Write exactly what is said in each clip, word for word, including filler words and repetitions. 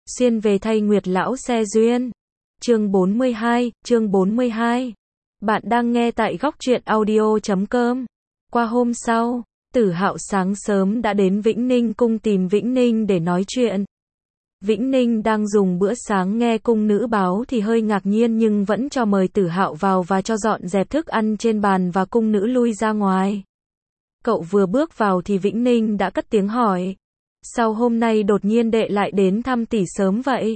xuyên về thay Nguyệt lão xe duyên. Chương bốn mươi hai, chương bốn mươi hai. Bạn đang nghe tại góc truyện audio chấm com. Qua hôm sau, Tử Hạo sáng sớm đã đến Vĩnh Ninh cung tìm Vĩnh Ninh để nói chuyện. Vĩnh Ninh đang dùng bữa sáng nghe cung nữ báo thì hơi ngạc nhiên nhưng vẫn cho mời Tử Hạo vào và cho dọn dẹp thức ăn trên bàn và cung nữ lui ra ngoài. Cậu vừa bước vào thì Vĩnh Ninh đã cất tiếng hỏi. Sao hôm nay đột nhiên đệ lại đến thăm tỷ sớm vậy?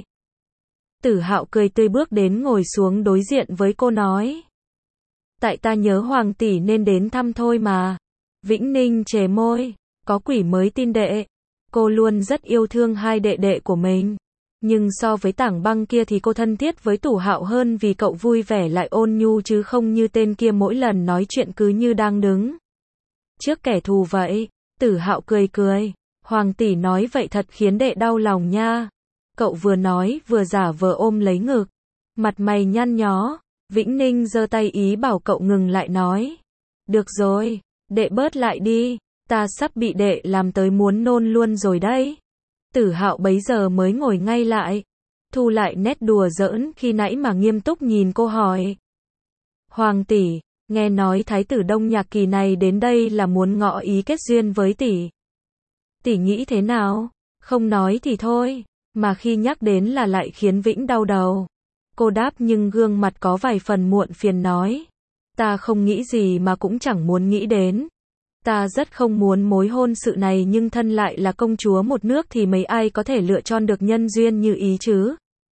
Tử Hạo cười tươi bước đến ngồi xuống đối diện với cô nói. Tại ta nhớ Hoàng tỷ nên đến thăm thôi mà. Vĩnh Ninh chề môi. Có quỷ mới tin đệ. Cô luôn rất yêu thương hai đệ đệ của mình. Nhưng so với Tảng Băng kia thì cô thân thiết với Tử Hạo hơn vì cậu vui vẻ lại ôn nhu chứ không như tên kia mỗi lần nói chuyện cứ như đang đứng trước kẻ thù vậy. Tử Hạo cười cười. Hoàng tỷ nói vậy thật khiến đệ đau lòng nha. Cậu vừa nói vừa giả vờ ôm lấy ngực. Mặt mày nhăn nhó. Vĩnh Ninh giơ tay ý bảo cậu ngừng lại nói. Được rồi, đệ bớt lại đi. Ta sắp bị đệ làm tới muốn nôn luôn rồi đấy. Tử Hạo bấy giờ mới ngồi ngay lại. Thu lại nét đùa giỡn khi nãy mà nghiêm túc nhìn cô hỏi. Hoàng tỷ, nghe nói thái tử Đông Nhạc kỳ này đến đây là muốn ngọ ý kết duyên với tỷ. Tỷ nghĩ thế nào? Không nói thì thôi, mà khi nhắc đến là lại khiến Vĩnh đau đầu. Cô đáp nhưng gương mặt có vài phần muộn phiền nói. Ta không nghĩ gì mà cũng chẳng muốn nghĩ đến. Ta rất không muốn mối hôn sự này nhưng thân lại là công chúa một nước thì mấy ai có thể lựa chọn được nhân duyên như ý chứ?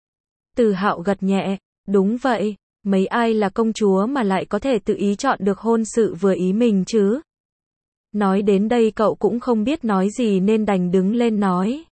Tử Hạo gật nhẹ, đúng vậy, mấy ai là công chúa mà lại có thể tự ý chọn được hôn sự vừa ý mình chứ? Nói đến đây cậu cũng không biết nói gì nên đành đứng lên nói.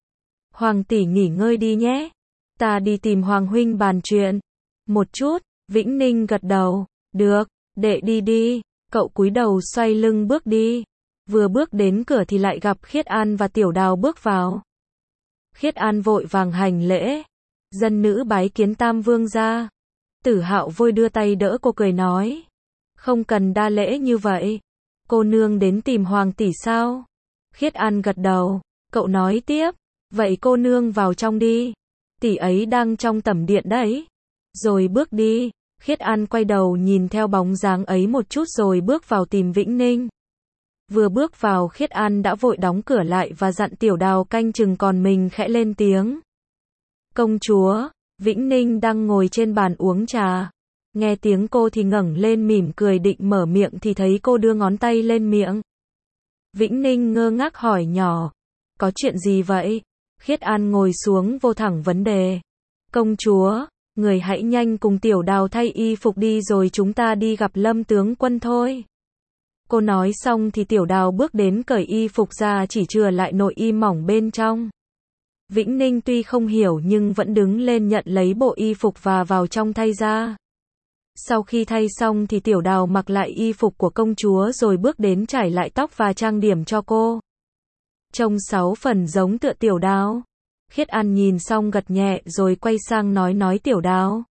Hoàng tỷ nghỉ ngơi đi nhé. Ta đi tìm Hoàng huynh bàn chuyện. Một chút, Vĩnh Ninh gật đầu. Được, đệ đi đi. Cậu cúi đầu xoay lưng bước đi. Vừa bước đến cửa thì lại gặp Khiết An và Tiểu Đào bước vào. Khiết An vội vàng hành lễ. Dân nữ bái kiến Tam Vương gia. Tử Hạo vội đưa tay đỡ cô cười nói. Không cần đa lễ như vậy. Cô nương đến tìm Hoàng tỷ sao? Khiết An gật đầu. Cậu nói tiếp. Vậy cô nương vào trong đi. Tỷ ấy đang trong tẩm điện đấy. Rồi bước đi. Khiết An quay đầu nhìn theo bóng dáng ấy một chút rồi bước vào tìm Vĩnh Ninh. Vừa bước vào Khiết An đã vội đóng cửa lại và dặn Tiểu Đào canh chừng còn mình khẽ lên tiếng. Công chúa, Vĩnh Ninh đang ngồi trên bàn uống trà. Nghe tiếng cô thì ngẩng lên mỉm cười định mở miệng thì thấy cô đưa ngón tay lên miệng. Vĩnh Ninh ngơ ngác hỏi nhỏ. Có chuyện gì vậy? Khiết An ngồi xuống vô thẳng vấn đề. Công chúa, người hãy nhanh cùng Tiểu Đào thay y phục đi rồi chúng ta đi gặp Lâm tướng quân thôi. Cô nói xong thì Tiểu Đào bước đến cởi y phục ra chỉ chừa lại nội y mỏng bên trong. Vĩnh Ninh tuy không hiểu nhưng vẫn đứng lên nhận lấy bộ y phục và vào trong thay ra. Sau khi thay xong thì Tiểu Đào mặc lại y phục của công chúa rồi bước đến chải lại tóc và trang điểm cho cô. Trông sáu phần giống tựa Tiểu Đào. Khiết An nhìn xong gật nhẹ rồi quay sang nói nói Tiểu Đào.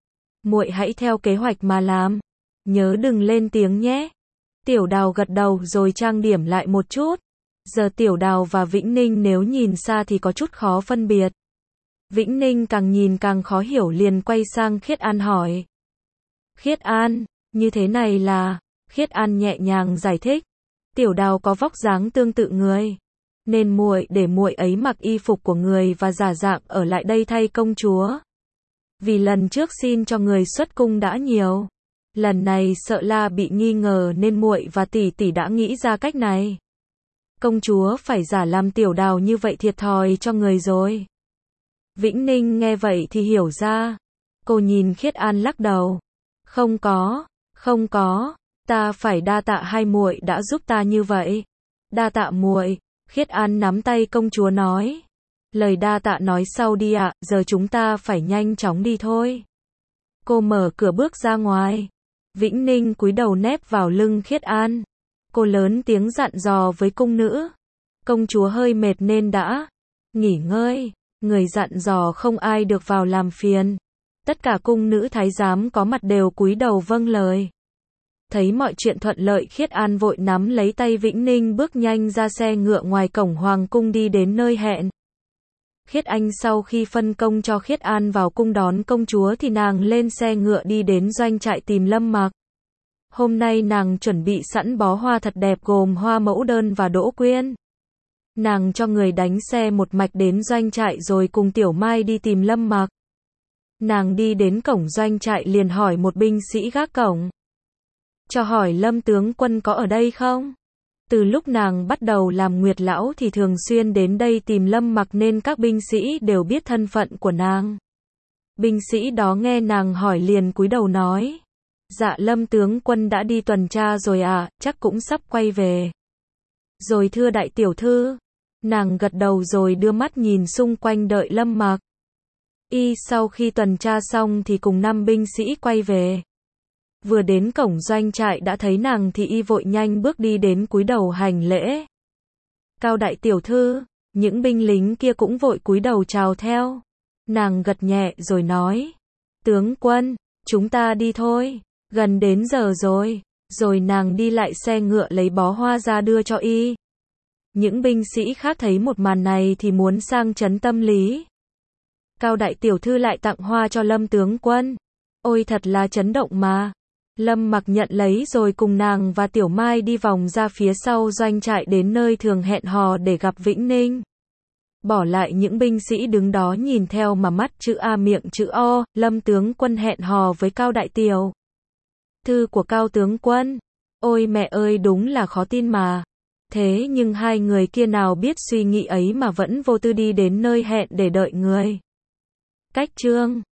Muội hãy theo kế hoạch mà làm. Nhớ đừng lên tiếng nhé. Tiểu Đào gật đầu rồi trang điểm lại một chút. Giờ Tiểu Đào và Vĩnh Ninh nếu nhìn xa thì có chút khó phân biệt. Vĩnh Ninh càng nhìn càng khó hiểu liền quay sang Khiết An hỏi. Khiết An, như thế này là... Khiết An nhẹ nhàng giải thích. Tiểu Đào có vóc dáng tương tự người. Nên muội để muội ấy mặc y phục của người và giả dạng ở lại đây thay công chúa. Vì lần trước xin cho người xuất cung đã nhiều. Lần này sợ là bị nghi ngờ nên muội và tỷ tỷ đã nghĩ ra cách này. Công chúa phải giả làm Tiểu Đào như vậy thiệt thòi cho người rồi. Vĩnh Ninh nghe vậy thì hiểu ra. Cô nhìn Khiết An lắc đầu. Không có, không có, ta phải đa tạ hai muội đã giúp ta như vậy. Đa tạ muội. Khiết An nắm tay công chúa nói. Lời đa tạ nói sau đi ạ, giờ chúng ta phải nhanh chóng đi thôi. Cô mở cửa bước ra ngoài. Vĩnh Ninh cúi đầu nép vào lưng Khiết An. Cô lớn tiếng dặn dò với cung nữ. Công chúa hơi mệt nên đã nghỉ ngơi. Người dặn dò không ai được vào làm phiền. Tất cả cung nữ thái giám có mặt đều cúi đầu vâng lời. Thấy mọi chuyện thuận lợi Khiết An vội nắm lấy tay Vĩnh Ninh bước nhanh ra xe ngựa ngoài cổng hoàng cung đi đến nơi hẹn. Khiết Anh sau khi phân công cho Khiết An vào cung đón công chúa thì nàng lên xe ngựa đi đến doanh trại tìm Lâm Mặc. Hôm nay nàng chuẩn bị sẵn bó hoa thật đẹp gồm hoa mẫu đơn và đỗ quyên. Nàng cho người đánh xe một mạch đến doanh trại rồi cùng Tiểu Mai đi tìm Lâm Mặc. Nàng đi đến cổng doanh trại liền hỏi một binh sĩ gác cổng. Cho hỏi Lâm tướng quân có ở đây không? Từ lúc nàng bắt đầu làm Nguyệt Lão thì thường xuyên đến đây tìm Lâm Mặc nên các binh sĩ đều biết thân phận của nàng. Binh sĩ đó nghe nàng hỏi liền cúi đầu nói. Dạ Lâm tướng quân đã đi tuần tra rồi à, chắc cũng sắp quay về. Rồi thưa đại tiểu thư. Nàng gật đầu rồi đưa mắt nhìn xung quanh đợi Lâm Mặc. Y sau khi tuần tra xong thì cùng năm binh sĩ quay về. Vừa đến cổng doanh trại đã thấy nàng thì y vội nhanh bước đi đến cúi đầu hành lễ. Cao đại tiểu thư, những binh lính kia cũng vội cúi đầu chào theo. Nàng gật nhẹ rồi nói. Tướng quân, chúng ta đi thôi, gần đến giờ rồi. Rồi nàng đi lại xe ngựa lấy bó hoa ra đưa cho y. Những binh sĩ khác thấy một màn này thì muốn sang chấn tâm lý. Cao đại tiểu thư lại tặng hoa cho Lâm tướng quân. Ôi thật là chấn động mà. Lâm Mặc nhận lấy rồi cùng nàng và Tiểu Mai đi vòng ra phía sau doanh trại đến nơi thường hẹn hò để gặp Vĩnh Ninh. Bỏ lại những binh sĩ đứng đó nhìn theo mà mắt chữ A miệng chữ O, Lâm tướng quân hẹn hò với Cao đại tiểu thư của Cao tướng quân. Ôi mẹ ơi đúng là khó tin mà. Thế nhưng hai người kia nào biết suy nghĩ ấy mà vẫn vô tư đi đến nơi hẹn để đợi người. Cách chương